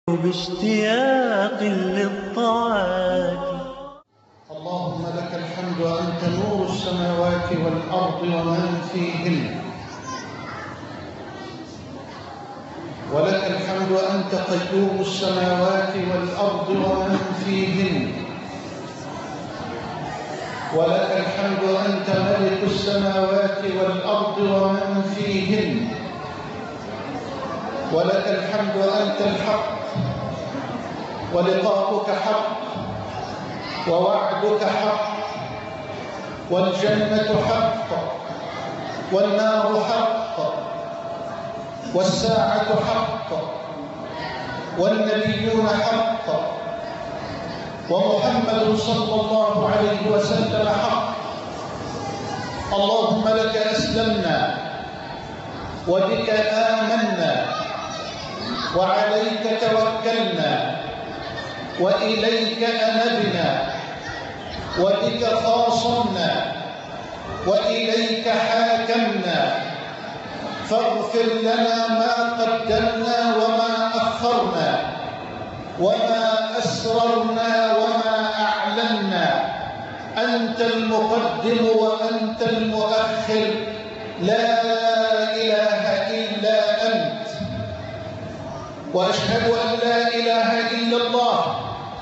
باشتياق للطاعات. اللهم لك الحمد وأنت نور السماوات والأرض ومن فيهن، ولك الحمد وأنت قيوم السماوات والأرض ومن فيهن، ولك الحمد وأنت ملك السماوات والأرض ومن فيهن، ولك الحمد وأنت الحق، ولقاؤك حق، ووعدك حق، والجنة حق، والنار حق، والساعة حق، والنبيون حق، ومحمد صلى الله عليه وسلم حق. اللهم لك أسلمنا، وبك آمنا، وعليك توكلنا، وإليك أنبنا، وبك خاصمنا، وإليك حاكمنا، فاغفر لنا ما قدمنا وما أخرنا، وما أسررنا وما أعلنا. أنت المقدم وأنت المؤخر، لا إله إلا أنت. وأشهد أن لا إله إلا الله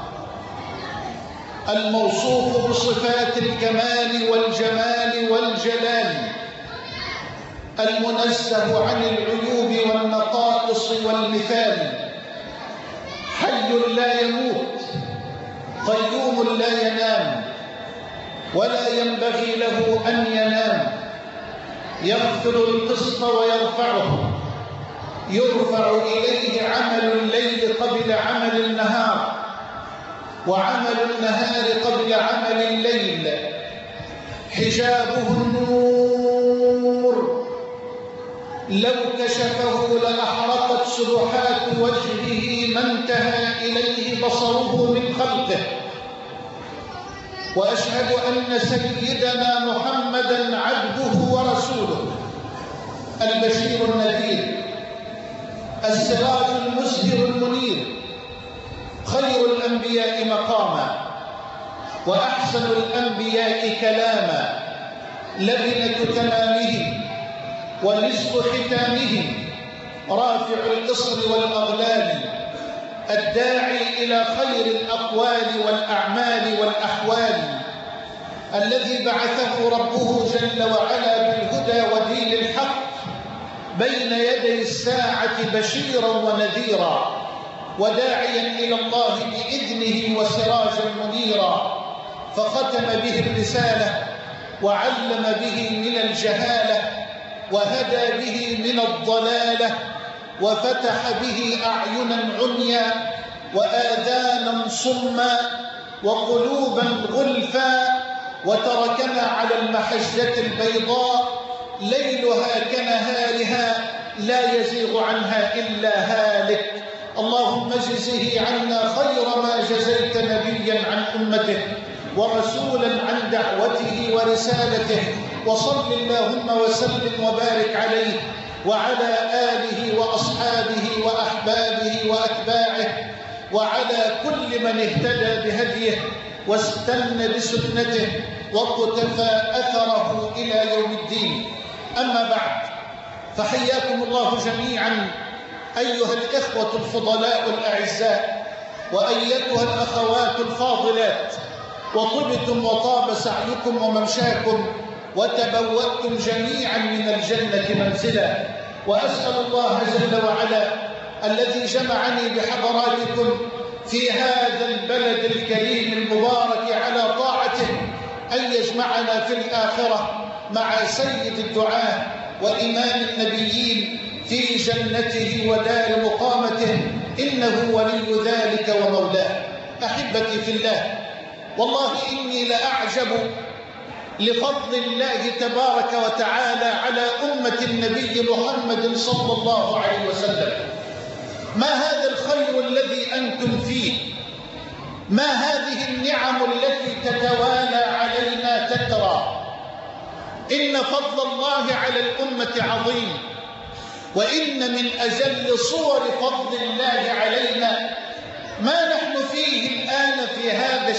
الموصوف بصفات الكمال والجمال والجلال، المنزه عن العيوب والنقائص والمثال، حي لا يموت، قيوم لا ينام ولا ينبغي له أن ينام، يغفر القسط ويرفعه، يرفع إليه عمل الليل قبل عمل النهار، وعمل النهار قبل عمل الليل، حجابه النور، لو كشفه لأحرقت سبحات وجهه ما انتهى إليه بصره من خلقه. وأشهد أن سيدنا محمدًا عبده ورسوله، البشير النذير، السراج المزهر المنير، خير الأنبياء مقاما، وأحسن الأنبياء كلاما، لبنة تمامهم ونصف ختامهم، رافع الإصر والأغلال، الداعي إلى خير الأقوال والأعمال والأحوال، الذي بعثه ربه جل وعلا بالهدى ودين الحق بين يدي الساعة بشيرا ونذيرا، وداعيا إلى الله بإذنه وسراجا منيرا، فختم به الرسالة، وعلم به من الجهالة، وهدى به من الضلالة، وفتح به أعينا عميا وآذانا صما وقلوبا غلفا، وتركنا على المحجة البيضاء ليلها كنهارها لا يزيغ عنها إلا هالك. اللهم اجزه عنا خير ما جزيت نبيا عن أمته ورسولا عن دعوته ورسالته، وصل اللهم وسلم وبارك عليه وعلى آله وأصحابه وأحبابه وأتباعه، وعلى كل من اهتدى بهديه واستنى بسنته واقتفى أثره إلى يوم الدين. أما بعد، فحياكم الله جميعا أيها الإخوة الفضلاء الأعزاء، وأيتها الأخوات الفاضلات، وطبتم وطاب سعيكم وممشاكم، وتبوأتم جميعا من الجنة منزلا. وأسأل الله جل وعلا الذي جمعني بحضراتكم في هذا البلد الكريم المبارك على طاعته أن يجمعنا في الآخرة مع سيد الدعاة وإمام النبيين في جنته ودار مقامته، إنه ولي ذلك ومولاه. أحبتي في الله، والله إني لأعجب لفضل الله تبارك وتعالى على أمة النبي محمد صلى الله عليه وسلم. ما هذا الخير الذي أنتم فيه؟ ما هذه النعم التي تتوالى علينا تترى؟ إن فضل الله على الأمة عظيم، وإن من أجل صور فضل الله علينا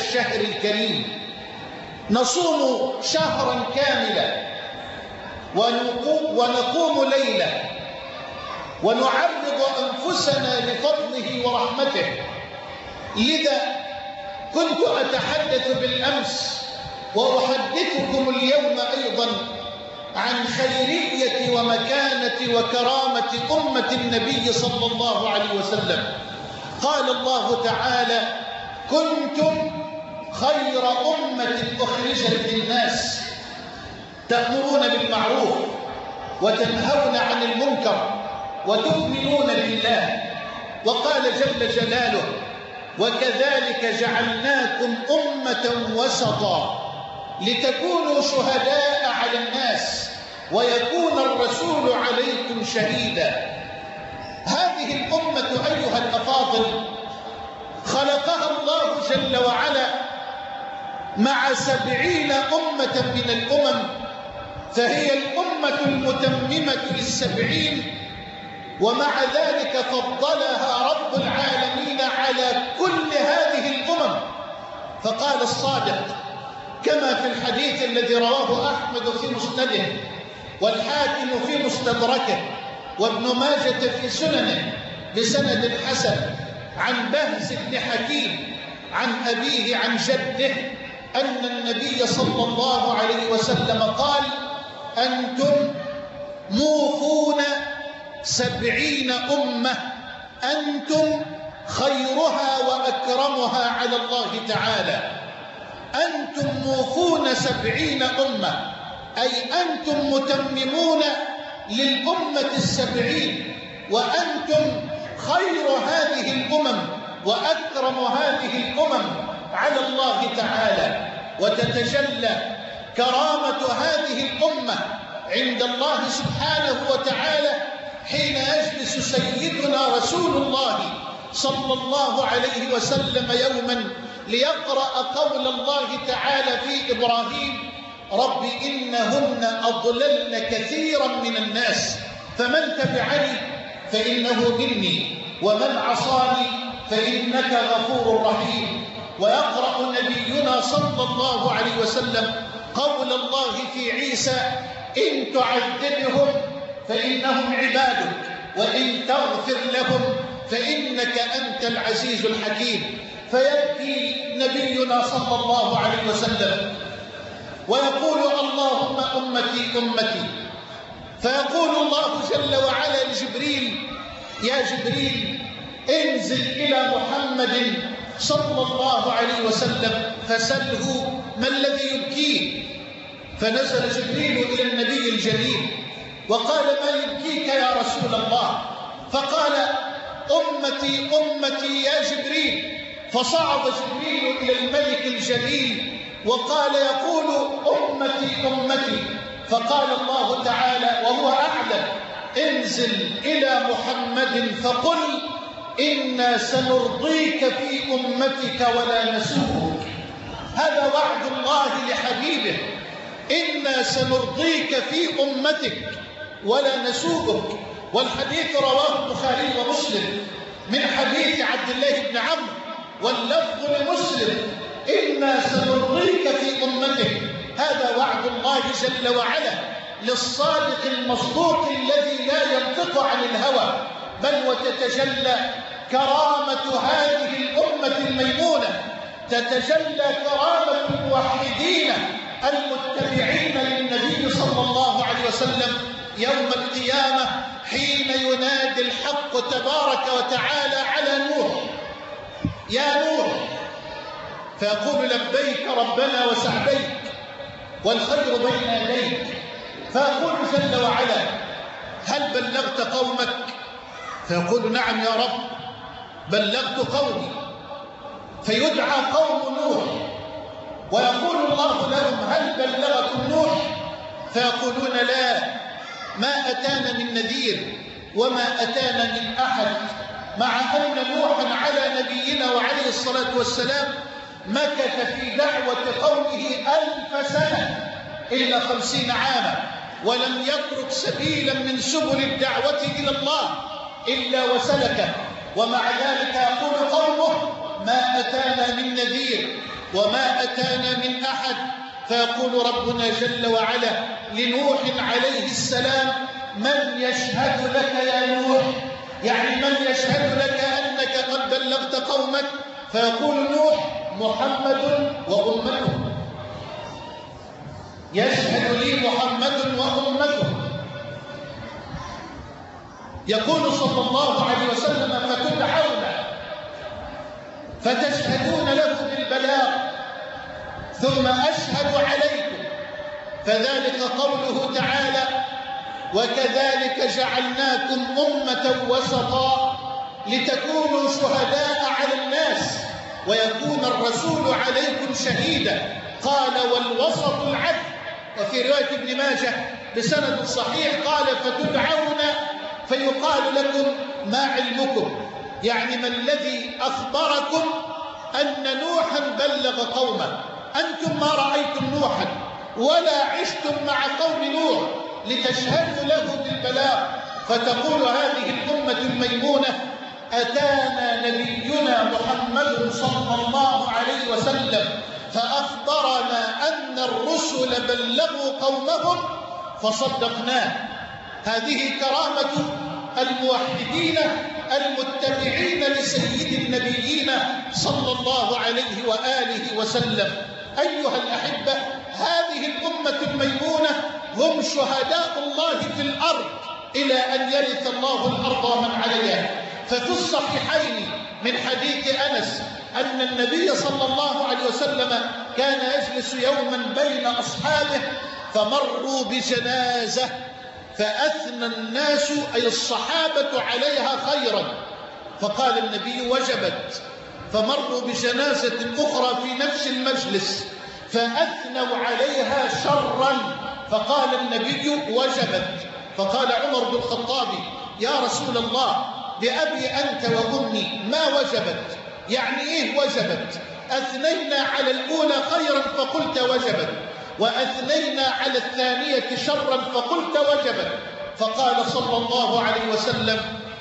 الشهر الكريم، نصوم شهرا كاملا ونقوم ليلة ونعرض أنفسنا لفضله ورحمته. لذا كنت أتحدث بالأمس وأحدثكم اليوم أيضا عن خيرية ومكانة وكرامة أمة النبي صلى الله عليه وسلم. قال الله تعالى: كنتم خير أمة أخرجت للناس تأمرون بالمعروف وتنهون عن المنكر وتؤمنون بالله. وقال جل جلاله: وكذلك جعلناكم أمة وسطا لتكونوا شهداء على الناس ويكون الرسول عليكم شهيدا. هذه الأمة أيها الأفاضل خلقها الله جل وعلا مع 70 أمة من الأمم، فهي الأمة المتممة ل70، ومع ذلك فضلها رب العالمين على كل هذه الأمم. فقال الصادق كما في الحديث الذي رواه أحمد في مسنده والحاكم في مستدركه وابن ماجة في سننه بسند حسن عن بهز بن حكيم عن أبيه عن جده أن النبي صلى الله عليه وسلم قال: أنتم موفون 70 أمة، أنتم خيرها وأكرمها على الله تعالى. أنتم موفون 70 أمة، أي أنتم متممون للأمة 70، وأنتم خير هذه الأمم وأكرم هذه الأمم على الله تعالى. وتتجلى كرامة هذه الأمة عند الله سبحانه وتعالى حين يجلس سيدنا رسول الله صلى الله عليه وسلم يوما ليقرأ قول الله تعالى في إبراهيم: رب إنهن أضللن كثيرا من الناس فمن تبعني فإنه مني ومن عصاني فإنك غفور رحيم. ويقرأ نبينا صلى الله عليه وسلم قول الله في عيسى: إن تعذبهم فإنهم عبادك وإن تغفر لهم فإنك أنت العزيز الحكيم. فيبكي نبينا صلى الله عليه وسلم ويقول: اللهم أمتي أمتي. فيقول الله جل وعلا لجبريل: يا جبريل انزل إلى محمد صلى الله عليه وسلم فسله ما الذي يبكيه. فنزل جبريل إلى النبي الجليل وقال: ما يبكيك يا رسول الله؟ فقال: أمتي أمتي يا جبريل. فصعد جبريل إلى الملك الجليل وقال يقول: أمتي أمتي. فقال الله تعالى وهو أعلم: انزل إلى محمد فقل: إنا سنرضيك في أمتك ولا نسوءك. هذا وعد الله لحبيبه: إنا سنرضيك في أمتك ولا نسوءك. والحديث رواه البخاري ومسلم من حديث عبد الله بن عمرو واللفظ لمسلم: إنا سنرضيك في أمتك. هذا وعد الله جل وعلا للصادق المصدوق الذي لا ينطق عن الهوى، بل وتتجلى كرامة هذه الأمة الميمونة، تتجلى كرامة الموحدين المتبعين للنبي صلى الله عليه وسلم يوم القيامة حين ينادي الحق تبارك وتعالى على نوح: يا نوح. فيقول: لبيك ربنا وسعديك والخير بين يديك. فيقول جل وعلا: هل بلغت قومك؟ فيقول: نعم يا رب بلغت قومي. فيدعى قوم نوح ويقول الله لهم: هل بلغكم نوح؟ فيقولون: لا، ما أتانا من نذير وما أتانا من أحد. مع أن نوحا على نبينا وعليه الصلاة والسلام مكث في دعوة قومه 1000 سنة إلا 50 عاما، ولم يترك سبيلا من سبل الدعوة إلى الله إلا وسلكه. ومع ذلك يقول قومه: ما أتانا من نذير وما أتانا من أحد. فيقول ربنا جل وعلا لنوح عليه السلام: من يشهد لك يا نوح؟ يعني من يشهد لك أنك قد بلغت قومك؟ فيقول نوح: محمد وأمته، يشهد لي محمد وأمته. يقول صلى الله عليه وسلم: فتدعون فتشهدون له بالبلاغ ثم أشهد عليكم. فذلك قوله تعالى: وكذلك جعلناكم أمة وسطا لتكونوا شهداء على الناس ويكون الرسول عليكم شهيدا. قال: والوسط العدل. وفي رواية ابن ماجه بسند صحيح قال: فتدعون فيقال لكم: ما علمكم؟ يعني ما الذي أخبركم أن نوحا بلغ قومه؟ أنتم ما رأيتم نوحا ولا عشتم مع قوم نوح لتشهدوا له بالبلاغ. فتقول هذه الأمة الميمونة: أتانا نبينا محمد صلى الله عليه وسلم فأخبرنا أن الرسل بلغوا قومهم فصدقناه. هذه كرامة الموحدين المتبعين لسيد النبيين صلى الله عليه وآله وسلم. أيها الأحبة، هذه الأمة الميمونة هم شهداء الله في الأرض إلى أن يرث الله الأرض ومن عليها. ففي الصحيحين من حديث أنس أن النبي صلى الله عليه وسلم كان يجلس يوما بين أصحابه فمروا بجنازة فأثنى الناس أي الصحابة عليها خيرا، فقال النبي: وجبت. فمروا بجنازة أخرى في نفس المجلس فأثنوا عليها شرا، فقال النبي: وجبت. فقال عمر بن الخطاب: يا رسول الله، بأبي أنت وأمي، ما وجبت؟ يعني إيه وجبت؟ أثنينا على الأولى خيرا فقلت وجبت، وأثنينا على الثانية شرا فقلت وجبت. فقال صلى الله عليه وسلم: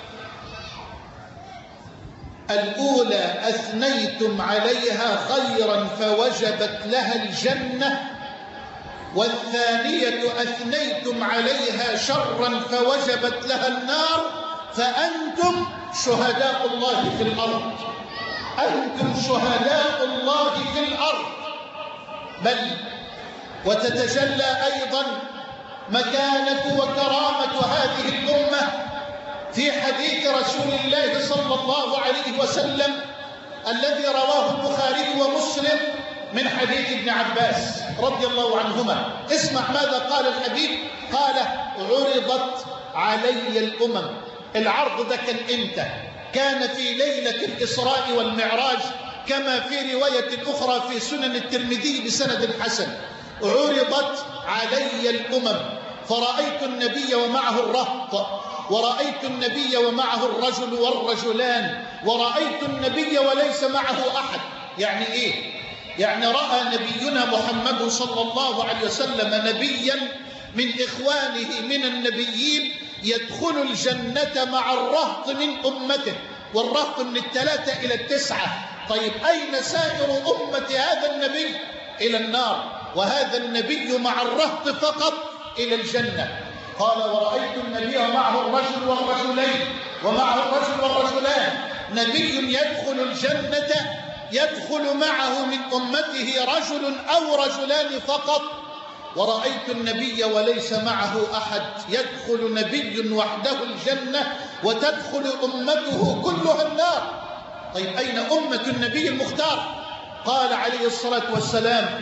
الأولى أثنيتم عليها خيرا فوجبت لها الجنة، والثانية أثنيتم عليها شرا فوجبت لها النار، فأنتم شهداء الله في الأرض. أنتم شهداء الله في الأرض. بل وتتجلى أيضا مكانة وكرامة هذه الأمة في حديث رسول الله صلى الله عليه وسلم الذي رواه البخاري ومسلم من حديث ابن عباس رضي الله عنهما. اسمع ماذا قال الحبيب. قال: عرضت علي الأمم. العرض ده كان إمتى؟ كان في ليلة الإسراء والمعراج كما في رواية أخرى في سنن الترمذي بسند حسن. عرضت علي الأمم فرأيت النبي ومعه الرهط، ورأيت النبي ومعه الرجل والرجلان، ورأيت النبي وليس معه أحد. يعني إيه؟ يعني رأى نبينا محمد صلى الله عليه وسلم نبيا من إخوانه من النبيين يدخل الجنة مع الرهط من أمته، والرهط من 3 إلى 9. طيب أين سائر أمة هذا النبي؟ إلى النار، وهذا النبي مع الرهط فقط إلى الجنة. قال: ورأيت النبي ومعه الرجل والرجلين، ومعه الرجل والرجلان. نبي يدخل الجنة يدخل معه من أمته رجل أو رجلان فقط. ورأيت النبي وليس معه أحد، يدخل نبي وحده الجنة وتدخل أمته كلها النار. طيب أين أمة النبي المختار؟ قال عليه الصلاة والسلام: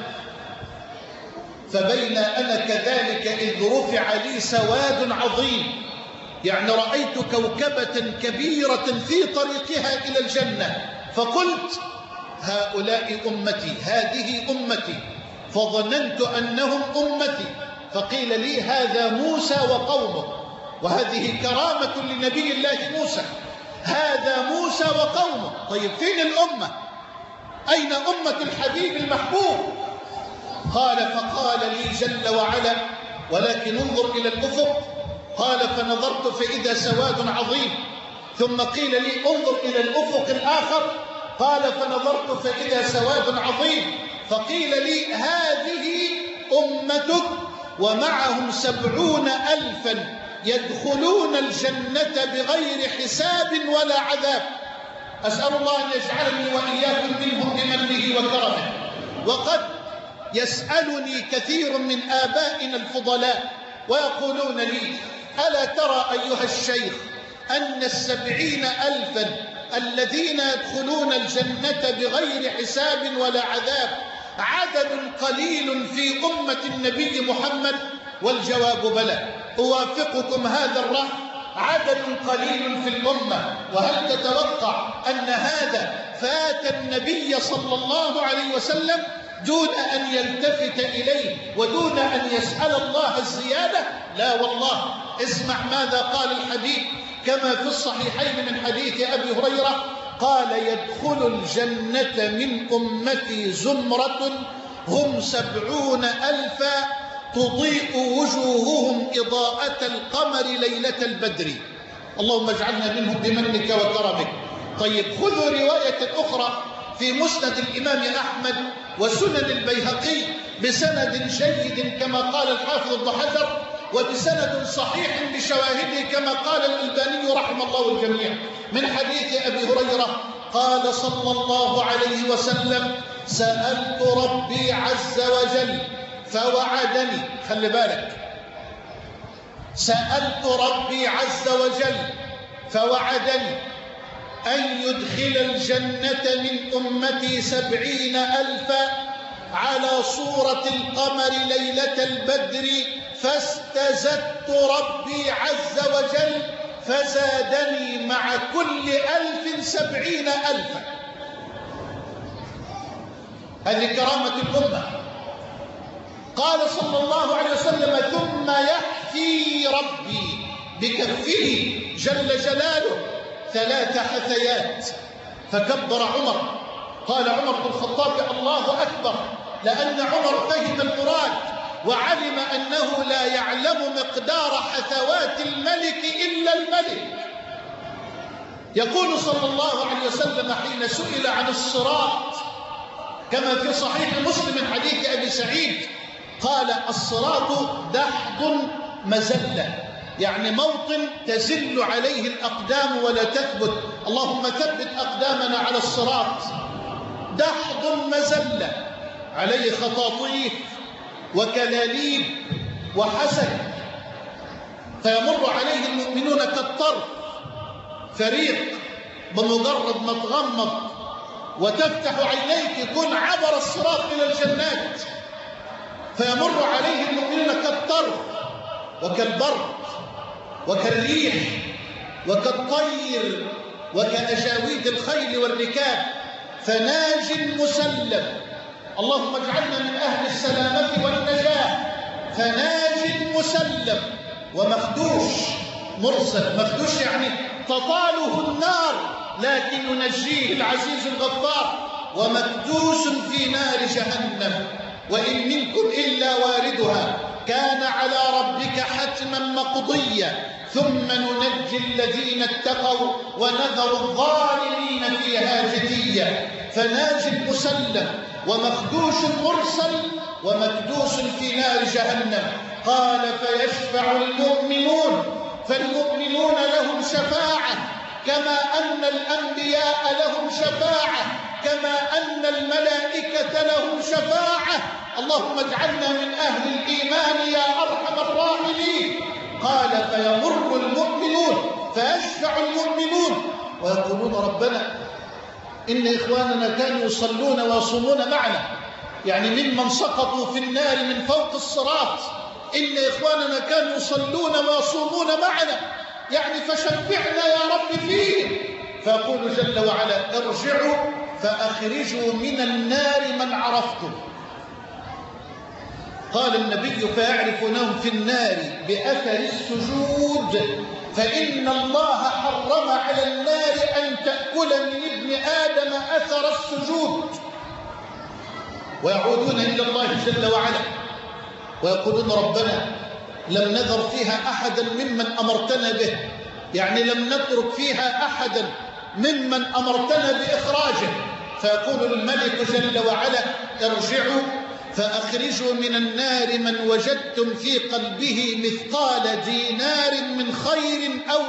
فبين أنا كذلك إذ رفع لي سواد عظيم، يعني رأيت كوكبة كبيرة في طريقها إلى الجنة، فقلت: هؤلاء أمتي، هذه أمتي، فظننت أنهم أمتي. فقيل لي: هذا موسى وقومه. وهذه كرامة لنبي الله موسى، هذا موسى وقومه. طيب فين الأمة؟ أين أمة الحبيب المحبوب؟ قال: فقال لي جل وعلا: ولكن انظر إلى الأفق. قال: فنظرت فإذا سواد عظيم. ثم قيل لي: انظر إلى الأفق الآخر. قال فنظرت فإذا سواد عظيم، فقيل لي هذه أمتك ومعهم 70,000 يدخلون الجنة بغير حساب ولا عذاب. أسأل الله أن يجعلني وإياكم منهم بمنه وكرمه. وقد يسألني كثير من آبائنا الفضلاء ويقولون لي ألا ترى أيها الشيخ أن 70,000 الذين يدخلون الجنة بغير حساب ولا عذاب عدد قليل في أمة النبي محمد؟ والجواب بلى، أوافقكم هذا الرأي، عدد قليل في الأمة. وهل تتوقع أن هذا فات النبي صلى الله عليه وسلم دون أن يلتفت إليه ودون أن يسأل الله الزيادة؟ لا والله. اسمع ماذا قال الحبيب كما في الصحيحين من حديث أبي هريرة قال يدخل الجنة من أمتي زمرة هم 70,000 تضيء وجوههم إضاءة القمر ليلة البدر. اللهم اجعلنا منهم بمنك وكرمك. طيب خذوا رواية أخرى في مسند الإمام أحمد وسنن البيهقي بسند جيد كما قال الحافظ ابن حجر وبسند صحيح بشواهده كما قال الألباني رحم الله الجميع من حديث أبي هريرة قال صلى الله عليه وسلم سألت ربي عز وجل فوعدني، خلي بالك، سألت ربي عز وجل فوعدني أن يدخل الجنة من أمتي 70,000 على صورة القمر ليلة البدر، فاستزدت ربي عز وجل فزادني مع كل 1,000 70,000. هذه كرامة الأمة. قال صلى الله عليه وسلم ثم يحثي ربي بكفه جل جلاله 3 حثيات، فكبر عمر. قال عمر بن الخطاب الله أكبر، لأن عمر فهم المراد وعلم أنه لا يعلم مقدار حثوات الملك إلا الملك. يقول صلى الله عليه وسلم حين سئل عن الصراط كما في صحيح مسلم من حديث أبي سعيد قال الصراط دحض مزلة، يعني موطن تزل عليه الأقدام ولا تثبت. اللهم ثبت أقدامنا على الصراط. دحض مزلة عليه خطاطيف وكلاليب وحسن، فيمر عليه المؤمنون كالطرف، فريق بمجرد ما تغمض وتفتح عينيك يكون عبر الصراط إلى الجنات، فيمر عليه المؤمنون كالطرف وكالبرق وكالريح وكالطير وكأجاويد الخيل والركاب، فناج مسلم. اللهم اجعلنا من أهل السلامة والنجاة. فناج مسلم ومخدوش مرسل. مخدوش يعني تطاله النار لكن ينجيه العزيز الغفار. ومكدوس في نار جهنم وإن منكم إلا واردها كان على ربك حتما مقضيا ثم ننجي الذين اتقوا ونذر الظالمين فيها جثيا. فناج مسلم ومخدوش مرسل ومكدوس في نار جهنم. قال فيشفع المؤمنون، فالمؤمنون لهم شفاعة كما أن الأنبياء لهم شفاعة، كما أن الملائكة لهم شفاعة. اللهم اجعلنا من أهل الإيمان يا أرحم الراحمين. قال فيمر المؤمنون فيشفع المؤمنون ويقولون ربنا إن إخواننا كانوا يصلون ويصومون معنا، يعني ممن سقطوا في النار من فوق الصراط، إن إخواننا كانوا يصلون ويصومون معنا، يعني فشفعنا يا رب فيهم. فيقول جل وعلا ارجعوا فأخرجوا من النار من عرفتم. قال النبي فيعرفونهم في النار بأثر السجود، فإن الله حرم على النار أن تأكل من ابن آدم أثر السجود. ويعودون إلى الله جل وعلا ويقولون ربنا لم نذر فيها أحدا ممن أمرتنا به، يعني لم نترك فيها أحدا ممن أمرتنا بإخراجه. فيقول الملك جل وعلا ارجعوا فأخرجوا من النار من وجدتم في قلبه مثقال دينار من خير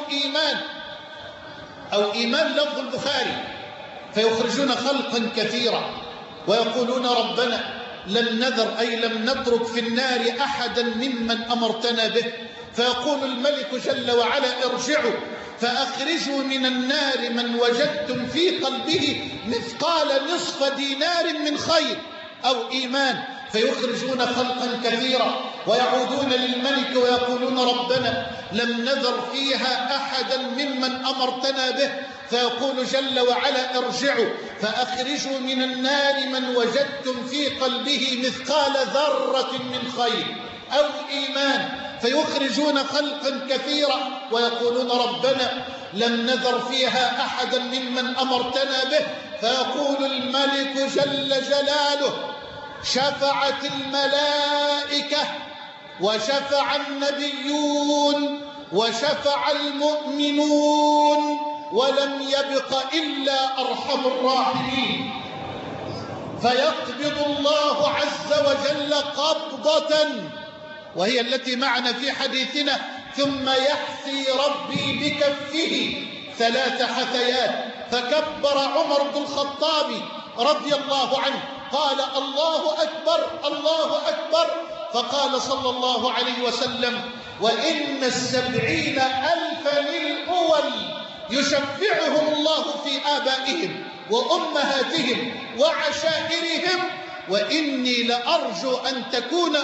أو إيمان لفظ البخاري. فيخرجون خلقا كثيرا ويقولون ربنا لم نذر أي لم نترك في النار أحدا ممن أمرتنا به. فيقول الملك جل وعلا ارجعوا فأخرجوا من النار من وجدتم في قلبه مثقال نصف دينار من خير أو إيمان. فيخرجون خلقا كثيرا ويعودون للملك ويقولون ربنا لم نذر فيها أحدا ممن أمرتنا به. فيقول جل وعلا ارجعوا فأخرجوا من النار من وجدتم في قلبه مثقال ذرة من خير أو إيمان. فيخرجون خلقا كثيرا ويقولون ربنا لم نذر فيها أحدا ممن أمرتنا به. فيقول الملك جل جلاله شفعت الملائكة وشفع النبيون وشفع المؤمنون ولم يبق إلا أرحم الراحمين. فيقبض الله عز وجل قبضة وهي التي معنا في حديثنا ثم يحثي ربي بكفه 3 حثيات. فكبر عمر بن الخطاب رضي الله عنه قال الله أكبر الله أكبر. فقال صلى الله عليه وسلم وإن 70,000 للأول يشفعهم الله في آبائهم وأمهاتهم وعشائرهم وإني لأرجو أن تكون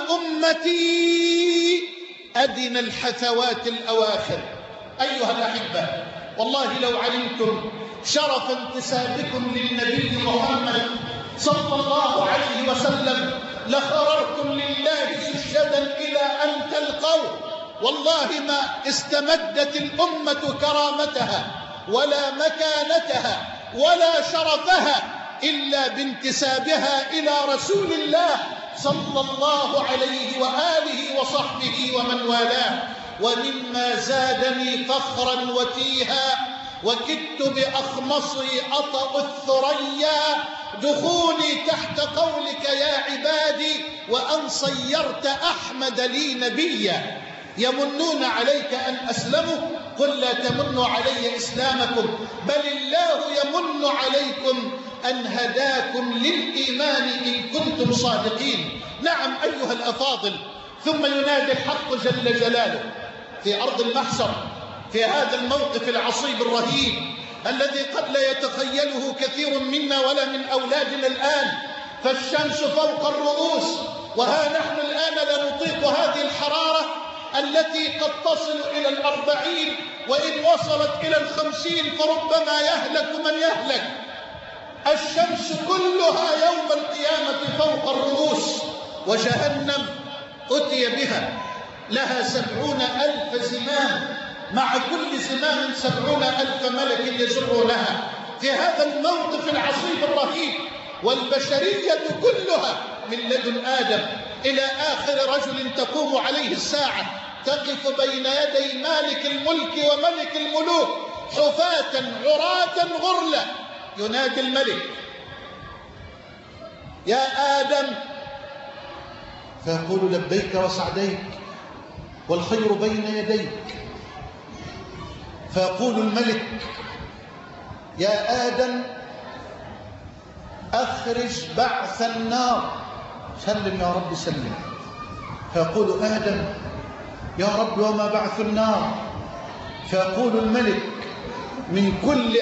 أمتي أدنى الحثوات الأواخر. أيها الأحبة والله لو علمتم شرف انتسابكم للنبي محمد صلى الله عليه وسلم لخررتم لله سجدا إلى أن تلقوه. والله ما استمدت الأمة كرامتها ولا مكانتها ولا شرفها إلا بانتسابها إلى رسول الله صلى الله عليه وآله وصحبه ومن والاه. ومما زادني فخرا وتيها وكدت بأخمصي أطأ الثريا دخولي تحت قولك يا عبادي وأن صيرت أحمد لي نبيا. يمنون عليك أن أسلموا قل لا تمنوا علي إسلامكم بل الله يمن عليكم أن هداكم للإيمان إن كنتم صادقين. نعم أيها الأفاضل. ثم ينادي الحق جل جلاله في أرض المحشر في هذا الموقف العصيب الرهيب الذي قد لا يتخيله كثير منا ولا من أولادنا الآن. فالشمس فوق الرؤوس وها نحن الآن لا نطيق هذه الحرارة التي قد تصل إلى 40 وإن وصلت إلى 50 فربما يهلك من يهلك. الشمس كلها يوم القيامة فوق الرؤوس وجهنم أتي بها لها 70,000 زمام مع كل زمام 70,000 ملك يجرونها في هذا الموقف العصيب الرهيب. والبشرية كلها من لدن آدم إلى آخر رجل تقوم عليه الساعة تقف بين يدي مالك الملك وملك الملوك حفاة عراة غرلا. ينادي الملك يا آدم فيقول لبيك وسعديك والخير بين يديك. فيقول الملك يا آدم أخرج بعث النار. سلم يا رب سلم. فيقول آدم يا رب وما بعث النار. فيقول الملك من كل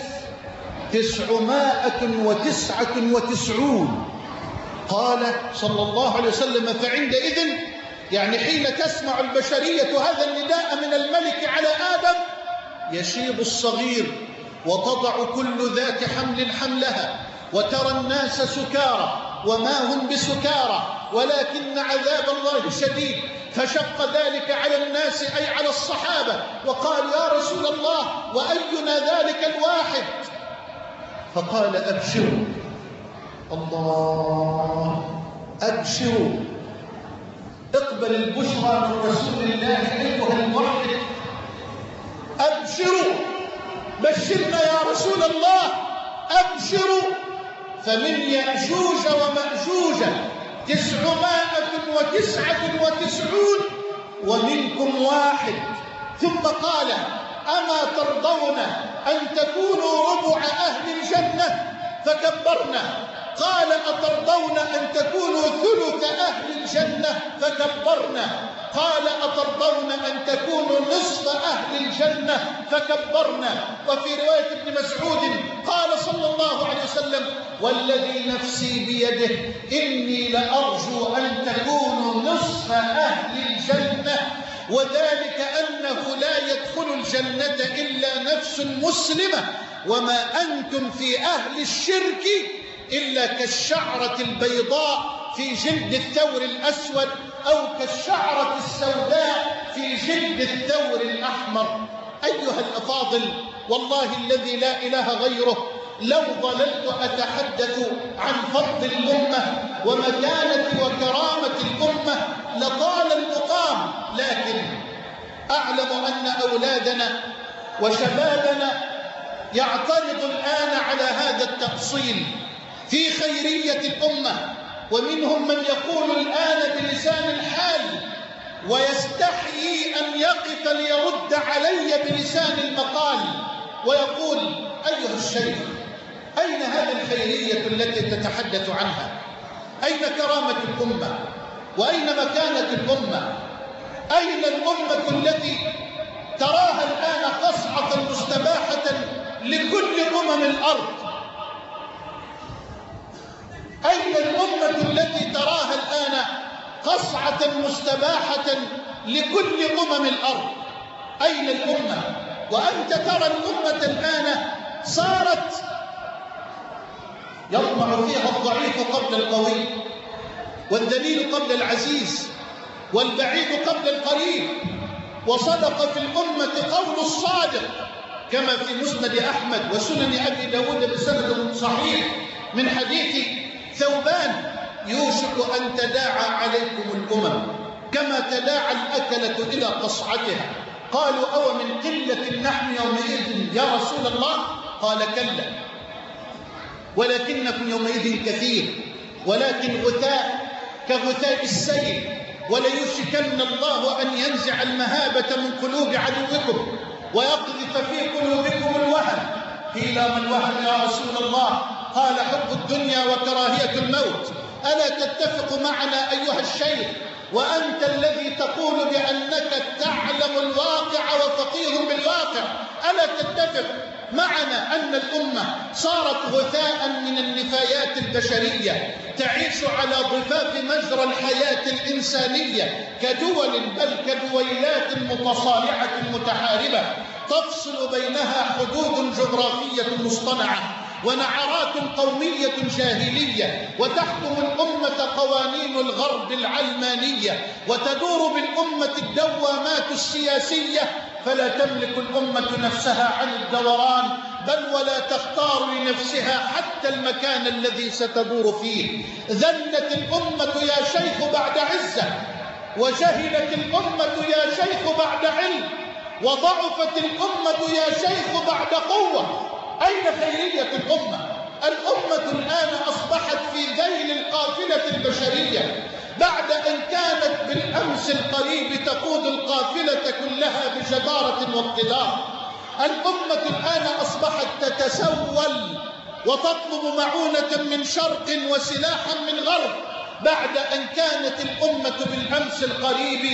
1999. قال صلى الله عليه وسلم فعندئذ يعني حين تسمع البشرية هذا النداء من الملك على آدم يشيب الصغير وتضع كل ذات حمل حملها وترى الناس سكارى وما هم بسكارى ولكن عذاب الله شديد. فشق ذلك على الناس أي على الصحابة وقال يا رسول الله وأينا ذلك الواحد. فقال أبشروا الله أبشروا اقبل البشرى من رسول الله أيها الموحد. أبشروا بشرنا يا رسول الله. أبشروا فمن يأجوج ومأجوج 999 ومنكم واحد. ثم قال أما ترضون أن تكونوا ربع أهل الجنة؟ فكبرنا. قال أترضون أن تكونوا ثلث أهل الجنة؟ فكبرنا. قال أترضون أن تكونوا نصف أهل الجنة؟ فكبرنا. وفي رواية ابن مسعود قال صلى الله عليه وسلم والذي نفسي بيده إني لأرجو أن تكونوا نصف أهل الجنة، وذلك أنه لا يدخل الجنة إلا نفس مسلمة، وما أنتم في أهل الشرك إلا كالشعرة البيضاء في جلد الثور الأسود أو كالشعرة السوداء في جلد الثور الأحمر. أيها الأفاضل، والله الذي لا إله غيره لو ظللت أتحدث عن فضل الأمة ومكانة وكرامة الأمة لطال المقام، لكن أعلم أن أولادنا وشبابنا يعترض الآن على هذا التأصيل في خيرية الأمة، ومنهم من يقول الآن بلسان الحال ويستحيي أن يقف ليرد علي بلسان المقال ويقول أيها الشيخ، أين هذه الخيرية التي تتحدث عنها؟ أين كرامة الأمة؟ وأين مكانة الأمة؟ أين الأمة التي تراها الآن قصعة مستباحة لكل أمم الأرض؟ أين الأمة التي تراها الآن قصعة مستباحة لكل أمم الأرض؟ أين الأمة؟ وأنت ترى الأمة الآن صارت يطمع فيها الضعيف قبل القوي، والذليل قبل العزيز، والبعيد قبل القريب. وصدق في الأمة قول الصادق كما في مسند أحمد وسنن أبي داود بسند صحيح من حديث ثوبان يوشك أن تداعى عليكم الأمم كما تداعى الأكلة إلى قصعتها. قالوا أو من قلة نحن يومئذ يا رسول الله؟ قال كلا ولكنكم يومئذ كثير، ولكن غثاء كغثاء السيل، وليوشكن الله أن ينزع المهابة من قلوب عدوكم ويقذف في قلوبكم الوهن. قيل ما الوهن يا رسول الله؟ قال حب الدنيا وكراهية الموت. ألا تتفق معنا أيها الشيخ وأنت الذي تقول بأنك تعلم الواقع وفقيه بالواقع؟ ألا تتفق معنا أن الأمة صارت غثاء من النفايات البشرية تعيش على ضفاف مجرى الحياة الإنسانية كدول بل كدويلات متصارعة متحاربة تفصل بينها حدود جغرافية مصطنعة ونعرات قومية جاهلية، وتحكم الأمة قوانين الغرب العلمانية، وتدور بالأمة الدوامات السياسية، فلا تملك الأمة نفسها عن الدوران بل ولا تختار لنفسها حتى المكان الذي ستدور فيه. ذلت الأمة يا شيخ بعد عزة، وجهلت الأمة يا شيخ بعد علم، وضعفت الأمة يا شيخ بعد قوة. أين خيرية الأمة؟ الأمة الآن أصبحت في ذيل القافلة البشرية بعد أن كانت بالأمس القريب تقود القافلة كلها بجدارة واقتدار. الأمة الآن أصبحت تتسول وتطلب معونة من شرق وسلاحا من غرب بعد أن كانت الأمة بالأمس القريب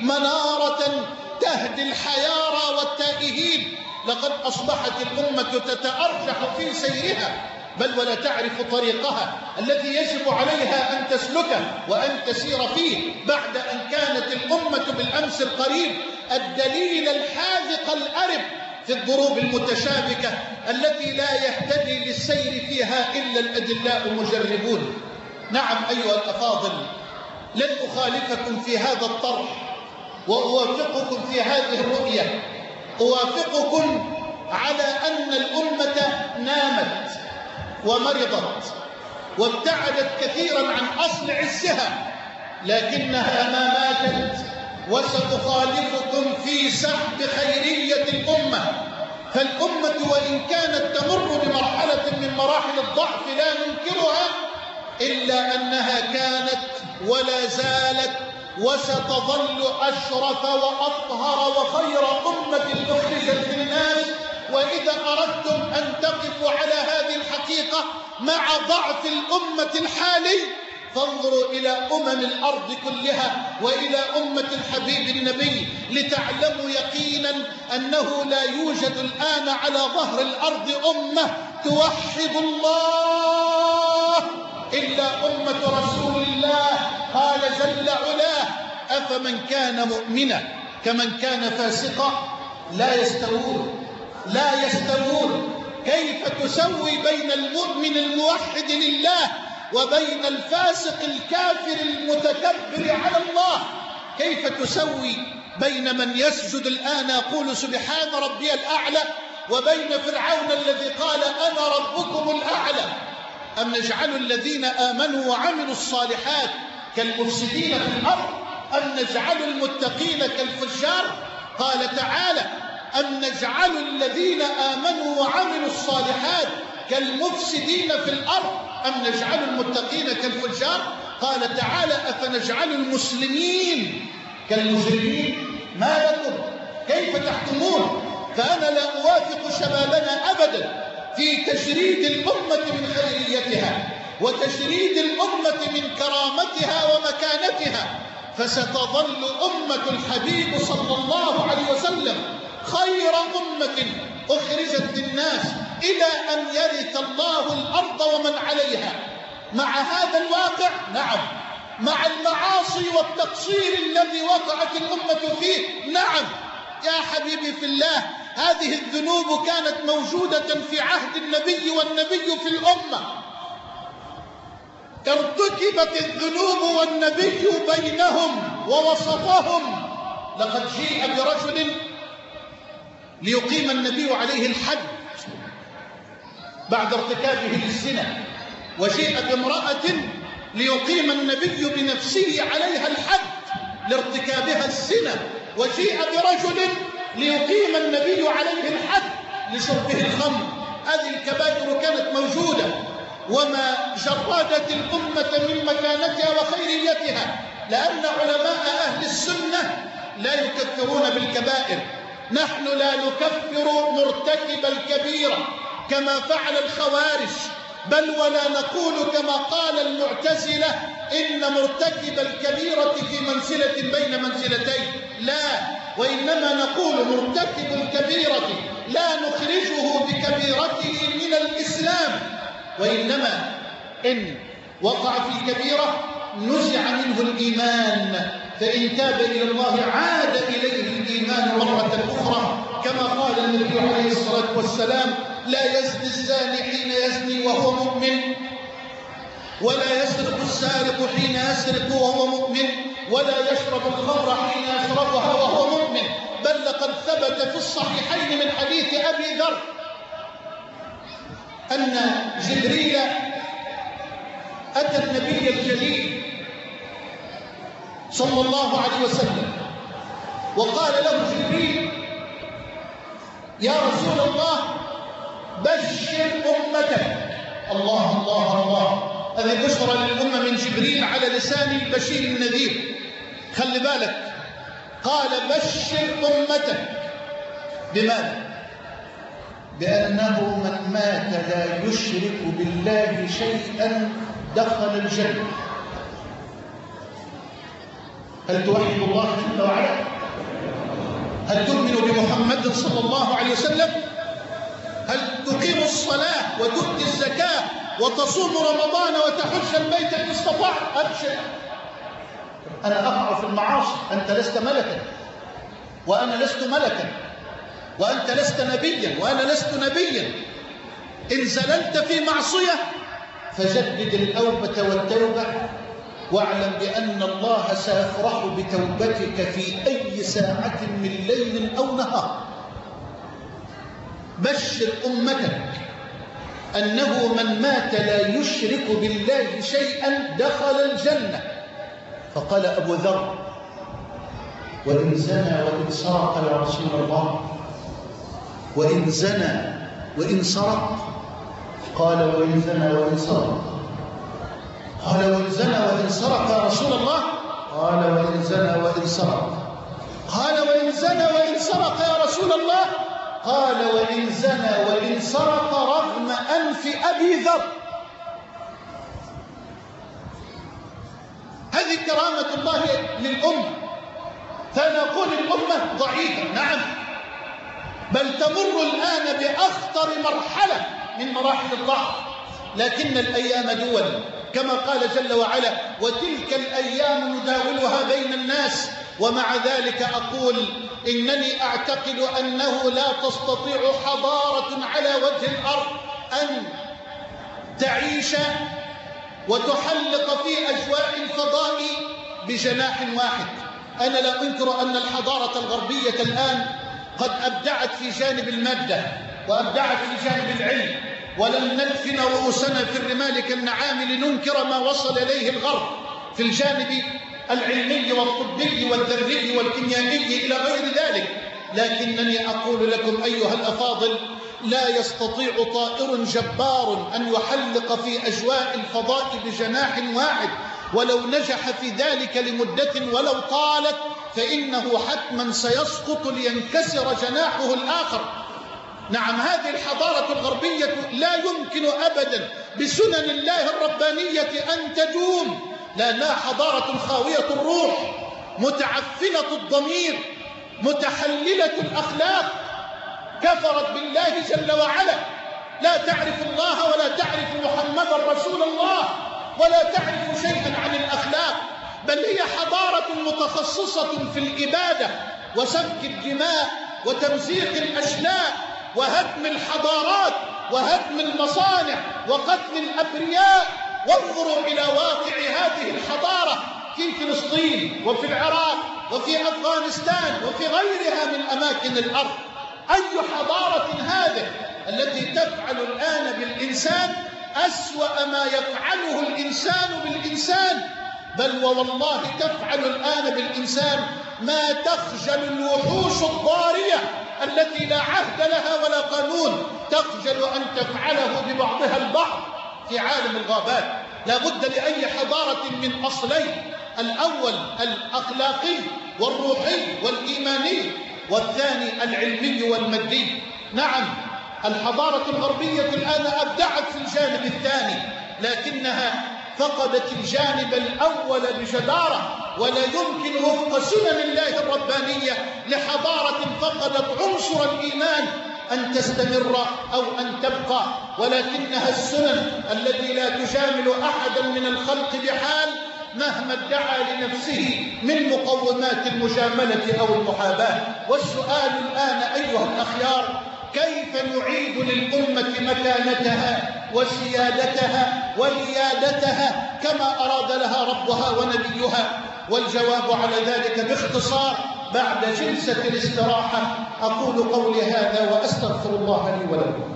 منارة تهدي الحيارى والتائهين. لقد أصبحت الأمة تتأرجح في سيرها بل ولا تعرف طريقها الذي يجب عليها أن تسلكه وأن تسير فيه بعد أن كانت الأمة بالأمس القريب الدليل الحاذق الأرب في الضروب المتشابكة التي لا يهتدي للسير فيها إلا الأدلاء مجربون. نعم أيها الأفاضل، لن أخالفكم في هذا الطرح وأوافقكم في هذه الرؤية. أوافقكم على أن الأمة نامت ومرضت وابتعدت كثيرا عن أصل عزها، لكنها ما ماتت. وسأخالفكم في سحب خيرية الأمة، فالأمة وإن كانت تمر بمرحلة من مراحل الضعف لا ننكرها إلا أنها كانت ولا زالت وستظل أشرف وأطهر وخير أمة أخرجت للناس. وإذا أردتم أن تقفوا على هذه الحقيقة مع ضعف الأمة الحالي فانظروا إلى الأرض كلها وإلى أمة الحبيب النبي لتعلموا يقينا أنه لا يوجد الآن على ظهر الأرض أمة توحد الله إلا أمة رسول الله. قال جل علاه: أفمن كان مؤمنا كمن كان فاسقا لا يستوون لا يستوون. كيف تسوي بين المؤمن الموحد لله وبين الفاسق الكافر المتكبر على الله؟ كيف تسوي بين من يسجد الآن يقول سبحان ربي الأعلى وبين فرعون الذي قال أنا ربكم الأعلى؟ أم نجعل الذين آمنوا وعملوا الصالحات كالمفسدين في الأرض أم نجعل المتقين كالفجار؟ قال تعالى: أم نجعل الذين آمنوا وعملوا الصالحات كالمفسدين في الأرض أم نجعل المتقين كالفجار؟ قال تعالى: أفنجعل المسلمين كالمجرمين؟ ما لكم كيف تحكمون؟ فأنا لا أوافق شبابنا أبدا في تجريد الأمة من خيريتها وتجريد الأمة من كرامتها ومكانتها، فستظل أمة الحبيب صلى الله عليه وسلم خير أمة أخرجت للناس إلى أن يرث الله الأرض ومن عليها. مع هذا الواقع، نعم، مع المعاصي والتقصير الذي وقعت الأمة فيه، نعم يا حبيبي في الله، هذه الذنوب كانت موجودة في عهد النبي والنبي في الأمة. ارتكبت الذنوب والنبي بينهم ووسطهم. لقد جيء برجل ليقيم النبي عليه الحد بعد ارتكابه للزنا، وجيء بامرأة ليقيم النبي بنفسه عليها الحد لارتكابها الزنا، وجيء برجل ليقيم النبي عليه الحد لشربه الخمر. هذه الكبائر كانت موجودة، وما جردت الأمة من مكانتها وخيريتها، لأن علماء أهل السنة لا يكفرون بالكبائر. نحن لا نكفر مرتكب الكبيرة كما فعل الخوارج، بل ولا نقول كما قال المعتزلة إن مرتكب الكبيرة في منزلة بين منزلتين، لا، وإنما نقول مرتكب الكبيرة لا نخرجه بكبيرته من الإسلام، وإنما إن وقع في الكبيرة نزع منه الإيمان، فإن تاب إلى الله عاد إليه الإيمان مرة أخرى، كما قال النبي عليه الصلاة والسلام: لا يزني الزاني حين يزني وهو مؤمن، ولا يسرق السارق حين يسرق وهو مؤمن، ولا يشرب الخمر حين يشربها وهو مؤمن. بل لقد ثبت في الصحيحين من حديث أبي ذر أن جبريل أتى النبي الجليل صلى الله عليه وسلم وقال له جبريل: يا رسول الله بشر أمتك. الله الله الله، هذه بشرى للأمة من جبريل على لسان البشير النذير. خلي بالك، قال: بشر أمتك. بماذا؟ بأنه من مات لا يشرك بالله شيئا دخل الجنة. هل توحد الله جل وعلا؟ هل تؤمن بمحمد صلى الله عليه وسلم؟ هل تقيم الصلاة وتؤتي الزكاة وتصوم رمضان وتحج البيت إن استطعت؟ أبشر. أنا أقع في المعاصي، أنت لست ملكا وأنا لست ملكا، وأنت لست نبيا وأنا لست نبيا. إن زللت في معصية فجدد الأوبة والتوبة، واعلم بأن الله سيفرح بتوبتك في أي ساعة من ليل أو نهار. بشر أمتك أنه من مات لا يشرك بالله شيئا دخل الجنة. فقال أبو ذر: وإن زنى وإن سرق يا رسول الله؟ وإن زنى وإن سرق؟ قال: وإن زنى وإن سرق. قال وإن زنى وإن سرق يا رسول الله؟ قال وإن زنى وإن سرق. قال وإن زنى وإن سرق يا رسول الله؟ قال وإن زنى وإن سرق رغم أنف أبي ذر. هذه كرامة الله للأمة. فنقول الأمة ضعيفة، نعم، بل تمر الآن بأخطر مرحلة من مراحل الضعف، لكن الأيام دول كما قال جل وعلا: وتلك الأيام نداولها بين الناس. ومع ذلك أقول إنني أعتقد أنه لا تستطيع حضارة على وجه الأرض أن تعيش وتحلق في أجواء الفضاء بجناح واحد. أنا لا أنكر أن الحضارة الغربية الآن قد أبدعت في جانب المادة وأبدعت في جانب العلم، ولن ندفن رؤوسنا في الرمال كالنعام لننكر ما وصل إليه الغرب في الجانب العلمي والطبي والذري والكيميائي إلى غير ذلك. لكنني أقول لكم أيها الأفاضل: لا يستطيع طائر جبار أن يحلق في أجواء الفضاء بجناح واحد، ولو نجح في ذلك لمدة ولو طالت فإنه حتما سيسقط لينكسر جناحه الآخر. نعم، هذه الحضارة الغربية لا يمكن أبدا بسنن الله الربانية أن تدوم، لأنها حضارة خاوية الروح، متعفنة الضمير، متحللة الأخلاق، كفرت بالله جل وعلا، لا تعرف الله ولا تعرف محمدا رسول الله ولا تعرف شيئا عن الأخلاق، بل هي حضارة متخصصة في الإبادة وسفك الدماء وتمزيق الأشلاء وهدم الحضارات وهدم المصانع وقتل الأبرياء. وانظروا إلى واقع هذه الحضارة في فلسطين وفي العراق وفي أفغانستان وفي غيرها من أماكن الأرض. أي حضارة هذه التي تفعل الآن بالإنسان أسوأ ما يفعله الإنسان بالإنسان، بل والله تفعل الآن بالإنسان ما تخجل الوحوش الضارية التي لا عهد لها ولا قانون تخجل أن تفعله ببعضها البعض في عالم الغابات. لا بد لأي حضارة من أصلين: الأول الأخلاقي والروحي والإيماني، والثاني العلمي والمادي. نعم، الحضارة الغربية الآن أبدعت في الجانب الثاني، لكنها فقدت الجانب الأول بجدارة، ولا يمكن وفق سنن الله الربانية لحضارة فقدت عنصر الإيمان أن تستمر أو أن تبقى، ولكنها السنن التي لا تجامل أحدا من الخلق بحال مهما ادعى لنفسه من مقومات المجاملة أو المحاباة. والسؤال الآن أيها الأخيار: كيف نعيد للأمة مكانتها وسيادتها وريادتها كما أراد لها ربها ونبيها؟ والجواب على ذلك باختصار بعد جلسة الاستراحة. أقول قولي هذا وأستغفر الله لي ولكم.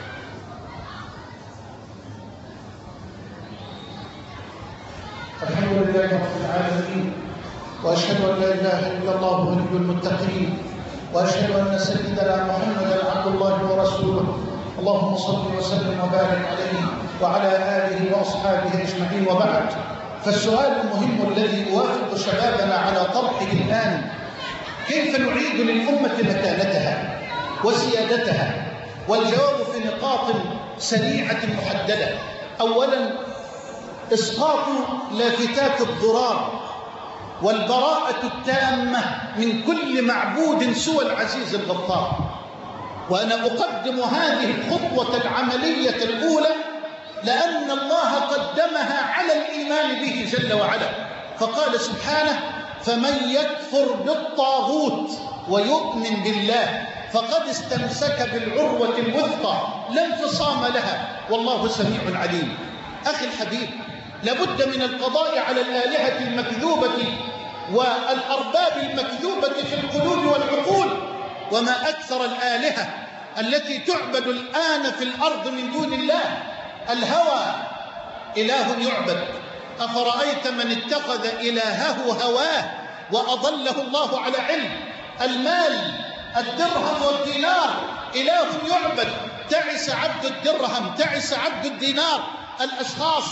الحمد لله رب العالمين، وأشهد أن لا إله إلا الله ولي المتقين، وأشهد أن سيدنا محمدا عبد الله ورسوله. اللهم صل وسلم وبارك عليه وعلى آله وأصحابه أجمعين، وبعد. فالسؤال المهم الذي يوافق شبابنا على طرحه الآن: كيف نعيد للأمة مكانتها وسيادتها؟ والجواب في نقاط سريعة محددة. أولا، إسقاط لافتات الضرار والبراءة التامة من كل معبود سوى العزيز الغفار. وأنا أقدم هذه الخطوة العملية الأولى لأن الله قدمها على الإيمان به جل وعلا، فقال سبحانه: فمن يكفر بالطاغوت ويؤمن بالله فقد استمسك بالعروة الوثقى لا انفصام لها والله سميع عليم. أخي الحبيب، لابد من القضاء على الآلهة المكذوبة والأرباب المكذوبة في القلوب والعقول. وما أكثر الآلهة التي تعبد الآن في الأرض من دون الله. الهوى إله يعبد، أفرأيت من اتخذ إلهه هواه وأضله الله على علم. المال، الدرهم والدينار إله يعبد، تعس عبد الدرهم، تعس عبد الدينار. الأشخاص